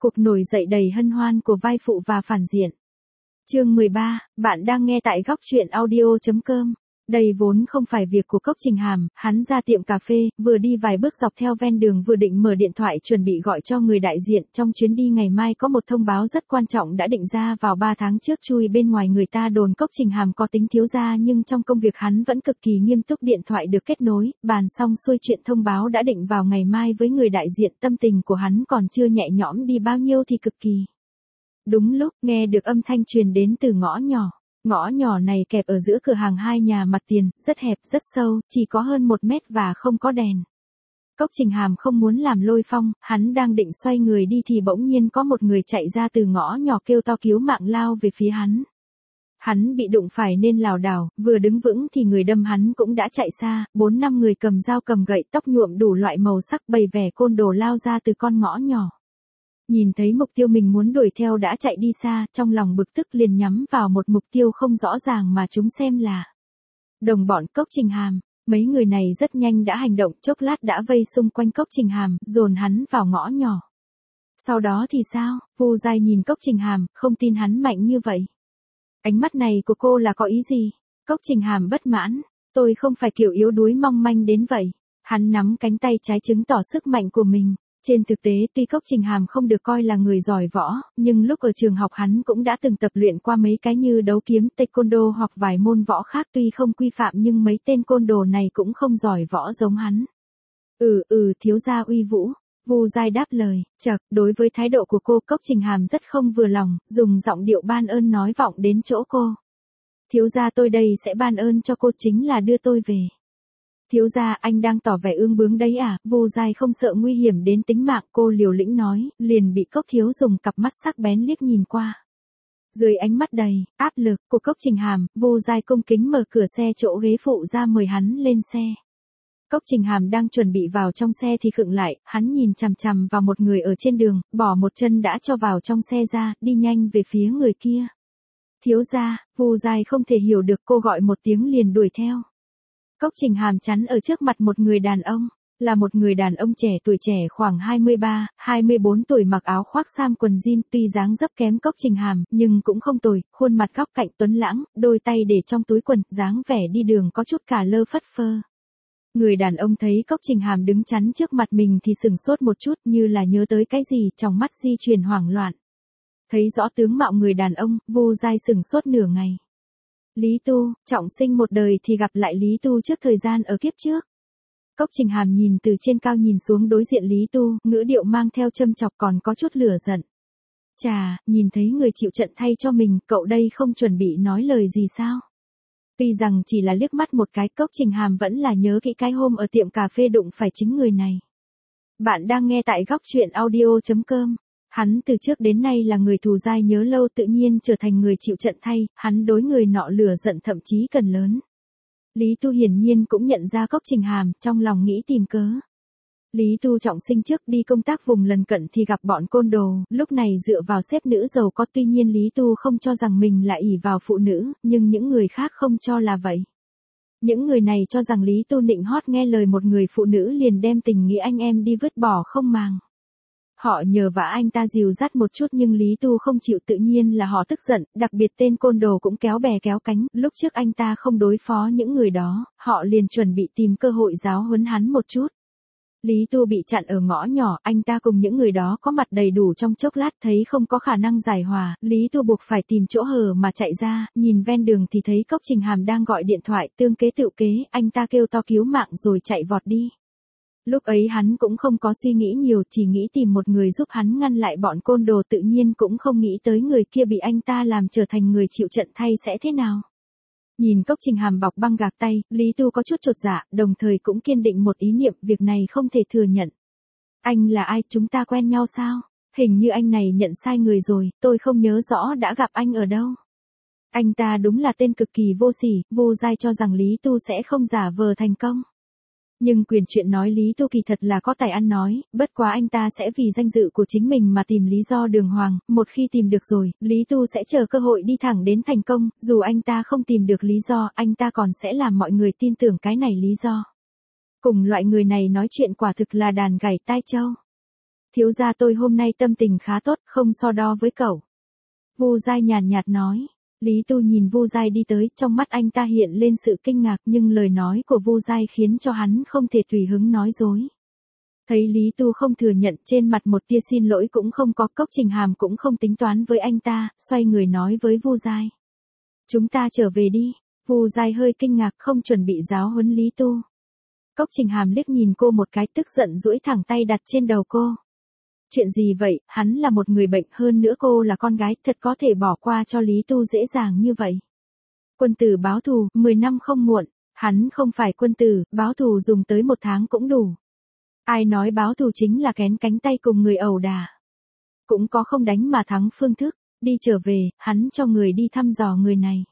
Cuộc nổi dậy đầy hân hoan của vai phụ và phản diện. Chương 13, bạn đang nghe tại góc truyện audio.com. Đây vốn không phải việc của Cốc Trình Hàm, hắn ra tiệm cà phê, vừa đi vài bước dọc theo ven đường vừa định mở điện thoại chuẩn bị gọi cho người đại diện. Trong chuyến đi ngày mai có một thông báo rất quan trọng đã định ra vào 3 tháng trước. Chui bên ngoài người ta đồn Cốc Trình Hàm có tính thiếu gia, nhưng trong công việc hắn vẫn cực kỳ nghiêm túc. Điện thoại được kết nối, bàn xong xuôi chuyện thông báo đã định vào ngày mai với người đại diện. Tâm tình của hắn còn chưa nhẹ nhõm đi bao nhiêu thì cực kỳ. Đúng lúc nghe được âm thanh truyền đến từ ngõ nhỏ. Ngõ nhỏ này kẹp ở giữa cửa hàng hai nhà mặt tiền, rất hẹp, rất sâu, chỉ có hơn 1 mét và không có đèn. Cốc Trình Hàm không muốn làm lôi phong, hắn đang định xoay người đi thì bỗng nhiên có một người chạy ra từ ngõ nhỏ kêu to cứu mạng lao về phía hắn. Hắn bị đụng phải nên lảo đảo, vừa đứng vững thì người đâm hắn cũng đã chạy xa. 4-5 người cầm dao cầm gậy, tóc nhuộm đủ loại màu sắc, bày vẻ côn đồ lao ra từ con ngõ nhỏ. Nhìn thấy mục tiêu mình muốn đuổi theo đã chạy đi xa, trong lòng bực tức liền nhắm vào một mục tiêu không rõ ràng mà chúng xem là đồng bọn Cốc Trình Hàm. Mấy người này rất nhanh đã hành động, chốc lát đã vây xung quanh Cốc Trình Hàm, dồn hắn vào ngõ nhỏ. Sau đó thì sao? Vu Giai nhìn Cốc Trình Hàm, không tin hắn mạnh như vậy. Ánh mắt này của cô là có ý gì? Cốc Trình Hàm bất mãn, tôi không phải kiểu yếu đuối mong manh đến vậy. Hắn nắm cánh tay trái chứng tỏ sức mạnh của mình. Trên thực tế tuy Cốc Trình Hàm không được coi là người giỏi võ, nhưng lúc ở trường học hắn cũng đã từng tập luyện qua mấy cái như đấu kiếm, taekwondo hoặc vài môn võ khác. Tuy không quy phạm nhưng mấy tên côn đồ này cũng không giỏi võ giống hắn. Thiếu gia uy vũ. Vu Giai đáp lời, đối với thái độ của cô Cốc Trình Hàm rất không vừa lòng, dùng giọng điệu ban ơn nói vọng đến chỗ cô. Thiếu gia tôi đây sẽ ban ơn cho cô chính là đưa tôi về. Thiếu gia anh đang tỏ vẻ ương bướng đấy à? Vu Giai không sợ nguy hiểm đến tính mạng, cô liều lĩnh nói, liền bị Cốc thiếu dùng cặp mắt sắc bén liếc nhìn qua. Dưới ánh mắt đầy áp lực của Cốc Trình Hàm, Vu Giai cung kính mở cửa xe chỗ ghế phụ ra mời hắn lên xe. Cốc Trình Hàm đang chuẩn bị vào trong xe thì khựng lại, hắn nhìn chằm chằm vào một người ở trên đường, bỏ một chân đã cho vào trong xe ra, đi nhanh về phía người kia. Thiếu gia, Vu Giai không thể hiểu được, cô gọi một tiếng liền đuổi theo. Cốc Trình Hàm chắn ở trước mặt một người đàn ông, là một người đàn ông trẻ tuổi, trẻ khoảng 23, 24 tuổi, mặc áo khoác sam quần jean. Tuy dáng dấp kém Cốc Trình Hàm, nhưng cũng không tồi, khuôn mặt góc cạnh tuấn lãng, đôi tay để trong túi quần, dáng vẻ đi đường có chút cả lơ phất phơ. Người đàn ông thấy Cốc Trình Hàm đứng chắn trước mặt mình thì sửng sốt một chút, như là nhớ tới cái gì, trong mắt di chuyển hoảng loạn. Thấy rõ tướng mạo người đàn ông, Vu Giai sửng sốt nửa ngày. Lý Tu, trọng sinh một đời thì gặp lại Lý Tu trước thời gian ở kiếp trước. Cốc Trình Hàm nhìn từ trên cao nhìn xuống đối diện Lý Tu, ngữ điệu mang theo châm chọc còn có chút lửa giận. Chà, nhìn thấy người chịu trận thay cho mình, cậu đây không chuẩn bị nói lời gì sao? Tuy rằng chỉ là liếc mắt một cái, Cốc Trình Hàm vẫn là nhớ kỹ cái hôm ở tiệm cà phê đụng phải chính người này. Bạn đang nghe tại góc truyện audio.com. Hắn từ trước đến nay là người thù dai nhớ lâu, tự nhiên trở thành người chịu trận thay, hắn đối người nọ lửa giận thậm chí cần lớn. Lý Tu hiển nhiên cũng nhận ra Cốc Trình Hàm, trong lòng nghĩ tìm cớ. Lý Tu trọng sinh trước đi công tác vùng lần cận thì gặp bọn côn đồ, lúc này dựa vào xếp nữ giàu có. Tuy nhiên Lý Tu không cho rằng mình là ỷ vào phụ nữ, nhưng những người khác không cho là vậy. Những người này cho rằng Lý Tu nịnh hót nghe lời một người phụ nữ liền đem tình nghĩa anh em đi vứt bỏ không màng. Họ nhờ vả anh ta dìu dắt một chút nhưng Lý Tu không chịu, tự nhiên là họ tức giận, đặc biệt tên côn đồ cũng kéo bè kéo cánh. Lúc trước anh ta không đối phó những người đó, họ liền chuẩn bị tìm cơ hội giáo huấn hắn một chút. Lý Tu bị chặn ở ngõ nhỏ, anh ta cùng những người đó có mặt đầy đủ, trong chốc lát thấy không có khả năng giải hòa, Lý Tu buộc phải tìm chỗ hở mà chạy ra. Nhìn ven đường thì thấy Cốc Trình Hàm đang gọi điện thoại, tương kế tựu kế, anh ta kêu to cứu mạng rồi chạy vọt đi. Lúc ấy hắn cũng không có suy nghĩ nhiều, chỉ nghĩ tìm một người giúp hắn ngăn lại bọn côn đồ, tự nhiên cũng không nghĩ tới người kia bị anh ta làm trở thành người chịu trận thay sẽ thế nào. Nhìn Cốc Trình Hàm bọc băng gạc tay, Lý Tu có chút chột dạ, đồng thời cũng kiên định một ý niệm, việc này không thể thừa nhận. Anh là ai, chúng ta quen nhau sao? Hình như anh này nhận sai người rồi, tôi không nhớ rõ đã gặp anh ở đâu. Anh ta đúng là tên cực kỳ vô sỉ. Vu Giai cho rằng Lý Tu sẽ không giả vờ thành công. Nhưng quyền chuyện nói Lý Tu kỳ thật là có tài ăn nói, bất quá anh ta sẽ vì danh dự của chính mình mà tìm lý do đường hoàng, một khi tìm được rồi, Lý Tu sẽ chờ cơ hội đi thẳng đến thành công, dù anh ta không tìm được lý do, anh ta còn sẽ làm mọi người tin tưởng cái này lý do. Cùng loại người này nói chuyện quả thực là đàn gảy tai trâu. Thiếu gia tôi hôm nay tâm tình khá tốt, không so đo với cậu. Vu Giai nhàn nhạt nói. Lý Tu nhìn Vu Giai đi tới, trong mắt anh ta hiện lên sự kinh ngạc nhưng lời nói của Vu Giai khiến cho hắn không thể tùy hứng nói dối. Thấy Lý Tu không thừa nhận, trên mặt một tia xin lỗi cũng không có, Cốc Trình Hàm cũng không tính toán với anh ta, xoay người nói với Vu Giai. Chúng ta trở về đi. Vu Giai hơi kinh ngạc, không chuẩn bị giáo huấn Lý Tu. Cốc Trình Hàm liếc nhìn cô một cái, tức giận duỗi thẳng tay đặt trên đầu cô. Chuyện gì vậy, hắn là một người bệnh, hơn nữa cô là con gái, thật có thể bỏ qua cho Lý Tu dễ dàng như vậy. Quân tử báo thù, 10 năm không muộn, hắn không phải quân tử, báo thù dùng tới 1 tháng cũng đủ. Ai nói báo thù chính là kén cánh tay cùng người ẩu đả. Cũng có không đánh mà thắng phương thức, đi trở về, hắn cho người đi thăm dò người này.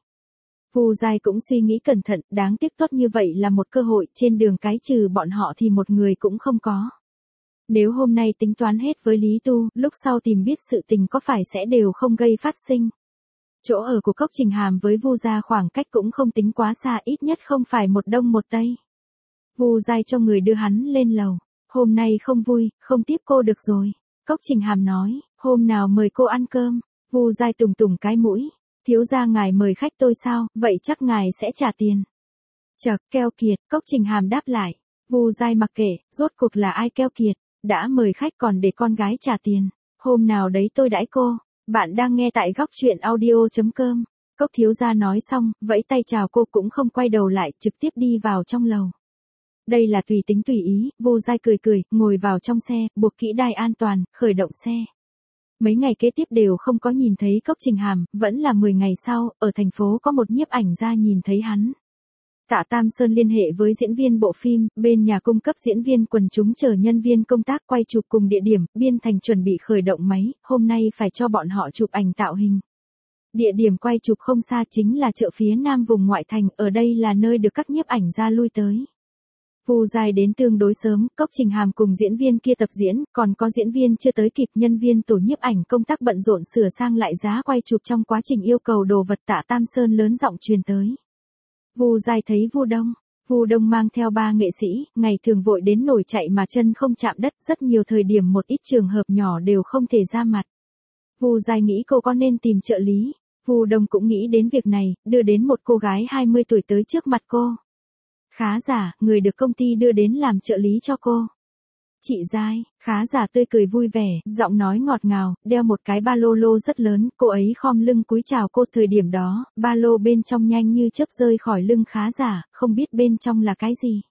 Vu Giai cũng suy nghĩ cẩn thận, đáng tiếc tốt như vậy là một cơ hội, trên đường cái trừ bọn họ thì một người cũng không có. Nếu hôm nay tính toán hết với Lý Tu, lúc sau tìm biết sự tình có phải sẽ đều không gây phát sinh. Chỗ ở của Cốc Trình Hàm với Vu gia khoảng cách cũng không tính quá xa, ít nhất không phải một đông một tây. Vu Giai cho người đưa hắn lên lầu. Hôm nay không vui, không tiếp cô được rồi. Cốc Trình Hàm nói, hôm nào mời cô ăn cơm. Vu Giai tùng tùng cái mũi. Thiếu gia ngài mời khách tôi sao, vậy chắc ngài sẽ trả tiền. Chậc, keo kiệt, Cốc Trình Hàm đáp lại. Vu Giai mặc kệ, rốt cuộc là ai keo kiệt, đã mời khách còn để con gái trả tiền. Hôm nào đấy tôi đãi cô. Bạn đang nghe tại góc truyện audio.com. Cốc thiếu gia nói xong, vẫy tay chào cô cũng không quay đầu lại, trực tiếp đi vào trong lầu. Đây là tùy tính tùy ý, Vu Giai cười cười, ngồi vào trong xe, buộc kỹ đai an toàn, khởi động xe. Mấy ngày kế tiếp đều không có nhìn thấy Cốc Trình Hàm, vẫn là 10 ngày sau, ở thành phố có một nhiếp ảnh gia nhìn thấy hắn. Tạ Tam Sơn liên hệ với diễn viên bộ phim, bên nhà cung cấp diễn viên quần chúng chờ nhân viên công tác quay chụp cùng địa điểm, Biên Thành chuẩn bị khởi động máy, hôm nay phải cho bọn họ chụp ảnh tạo hình. Địa điểm quay chụp không xa, chính là chợ phía nam vùng ngoại thành, ở đây là nơi được các nhiếp ảnh gia lui tới. Vu Giai đến tương đối sớm, Cốc Trình Hàm cùng diễn viên kia tập diễn, còn có diễn viên chưa tới kịp, nhân viên tổ nhiếp ảnh công tác bận rộn sửa sang lại giá quay chụp, trong quá trình yêu cầu đồ vật Tạ Tam Sơn lớn giọng truyền tới. Vu Giai thấy Vu Đông mang theo 3 nghệ sĩ, ngày thường vội đến nổi chạy mà chân không chạm đất, rất nhiều thời điểm một ít trường hợp nhỏ đều không thể ra mặt. Vu Giai nghĩ cô có nên tìm trợ lý, Vu Đông cũng nghĩ đến việc này, đưa đến một cô gái 20 tuổi tới trước mặt cô. Khá giả, người được công ty đưa đến làm trợ lý cho cô. Chị Giai, khá giả tươi cười vui vẻ, giọng nói ngọt ngào, đeo một cái ba lô rất lớn, cô ấy khom lưng cúi chào cô, thời điểm đó, ba lô bên trong nhanh như chớp rơi khỏi lưng khá giả, không biết bên trong là cái gì.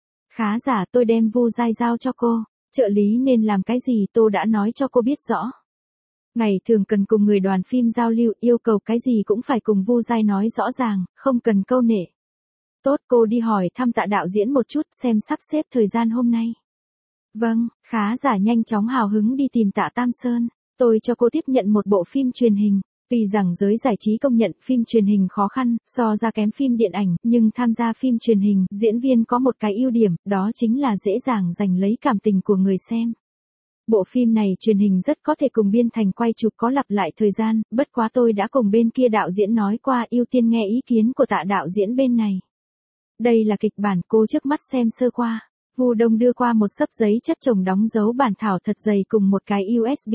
Khá giả, tôi đem Vu Giai giao cho cô, trợ lý nên làm cái gì tôi đã nói cho cô biết rõ. Ngày thường cần cùng người đoàn phim giao lưu, yêu cầu cái gì cũng phải cùng Vu Giai nói rõ ràng, không cần câu nệ. Tốt, cô đi hỏi thăm Tạ đạo diễn một chút, xem sắp xếp thời gian hôm nay. Vâng, khá giả nhanh chóng hào hứng đi tìm Tạ Tam Sơn. Tôi cho cô tiếp nhận một bộ phim truyền hình. Vì rằng giới giải trí công nhận phim truyền hình khó khăn, so ra kém phim điện ảnh, nhưng tham gia phim truyền hình, diễn viên có một cái ưu điểm, đó chính là dễ dàng giành lấy cảm tình của người xem. Bộ phim này truyền hình rất có thể cùng Biên Thành quay chụp có lặp lại thời gian, bất quá tôi đã cùng bên kia đạo diễn nói qua, ưu tiên nghe ý kiến của Tạ đạo diễn bên này. Đây là kịch bản, cô trước mắt xem sơ qua. Vu Đông đưa qua một xấp giấy chất chồng đóng dấu bản thảo thật dày cùng một cái USB.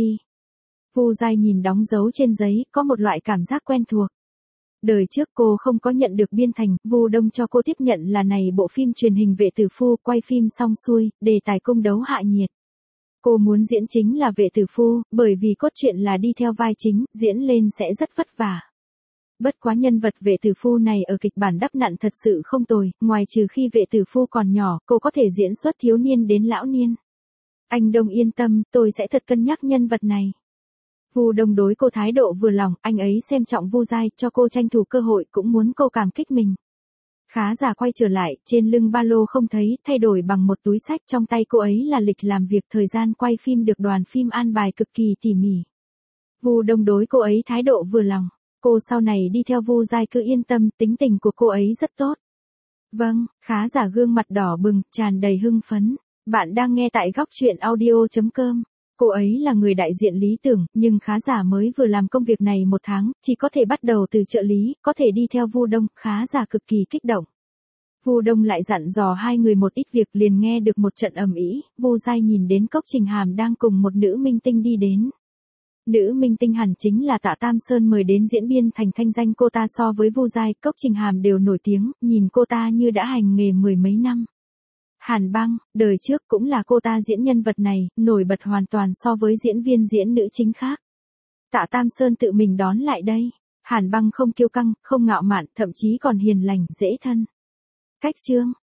Vu Giai nhìn đóng dấu trên giấy, có một loại cảm giác quen thuộc. Đời trước cô không có nhận được Biên Thành, Vu Đông cho cô tiếp nhận là này bộ phim truyền hình Vệ Tử Phu, quay phim xong xuôi, đề tài cung đấu hạ nhiệt. Cô muốn diễn chính là Vệ Tử Phu, bởi vì cốt truyện là đi theo vai chính, diễn lên sẽ rất vất vả. Bất quá nhân vật Vệ Tử Phu này ở kịch bản đắp nặn thật sự không tồi, ngoài trừ khi Vệ Tử Phu còn nhỏ, cô có thể diễn xuất thiếu niên đến lão niên. Anh Đông yên tâm, tôi sẽ thật cân nhắc nhân vật này. Vu Đông đối cô thái độ vừa lòng, anh ấy xem trọng Vu Giai, cho cô tranh thủ cơ hội, cũng muốn cô cảm kích mình. Khá giả quay trở lại, trên lưng ba lô không thấy, thay đổi bằng một túi sách, trong tay cô ấy là lịch làm việc, thời gian quay phim được đoàn phim an bài cực kỳ tỉ mỉ. Vu Đông đối cô ấy thái độ vừa lòng. Cô sau này đi theo Vu Giai cứ yên tâm, tính tình của cô ấy rất tốt. Vâng, khá giả gương mặt đỏ bừng, tràn đầy hưng phấn. Bạn đang nghe tại góc truyện audio.com. Cô ấy là người đại diện lý tưởng, nhưng khá giả mới vừa làm công việc này 1 tháng, chỉ có thể bắt đầu từ trợ lý, có thể đi theo Vu Đông, khá giả cực kỳ kích động. Vu Đông lại dặn dò hai người một ít việc, liền nghe được một trận ầm ĩ, Vu Giai nhìn đến Cốc Trình Hàm đang cùng một nữ minh tinh đi đến. Nữ minh tinh hẳn chính là Tạ Tam Sơn mời đến diễn biên thành thanh danh cô ta so với Vu Giai, Cốc Trình Hàm đều nổi tiếng, nhìn cô ta như đã hành nghề mười mấy năm. Hàn Băng, đời trước cũng là cô ta diễn nhân vật này, nổi bật hoàn toàn so với diễn viên diễn nữ chính khác. Tạ Tam Sơn tự mình đón lại đây. Hàn Băng không kiêu căng, không ngạo mạn, thậm chí còn hiền lành, dễ thân. Cách chương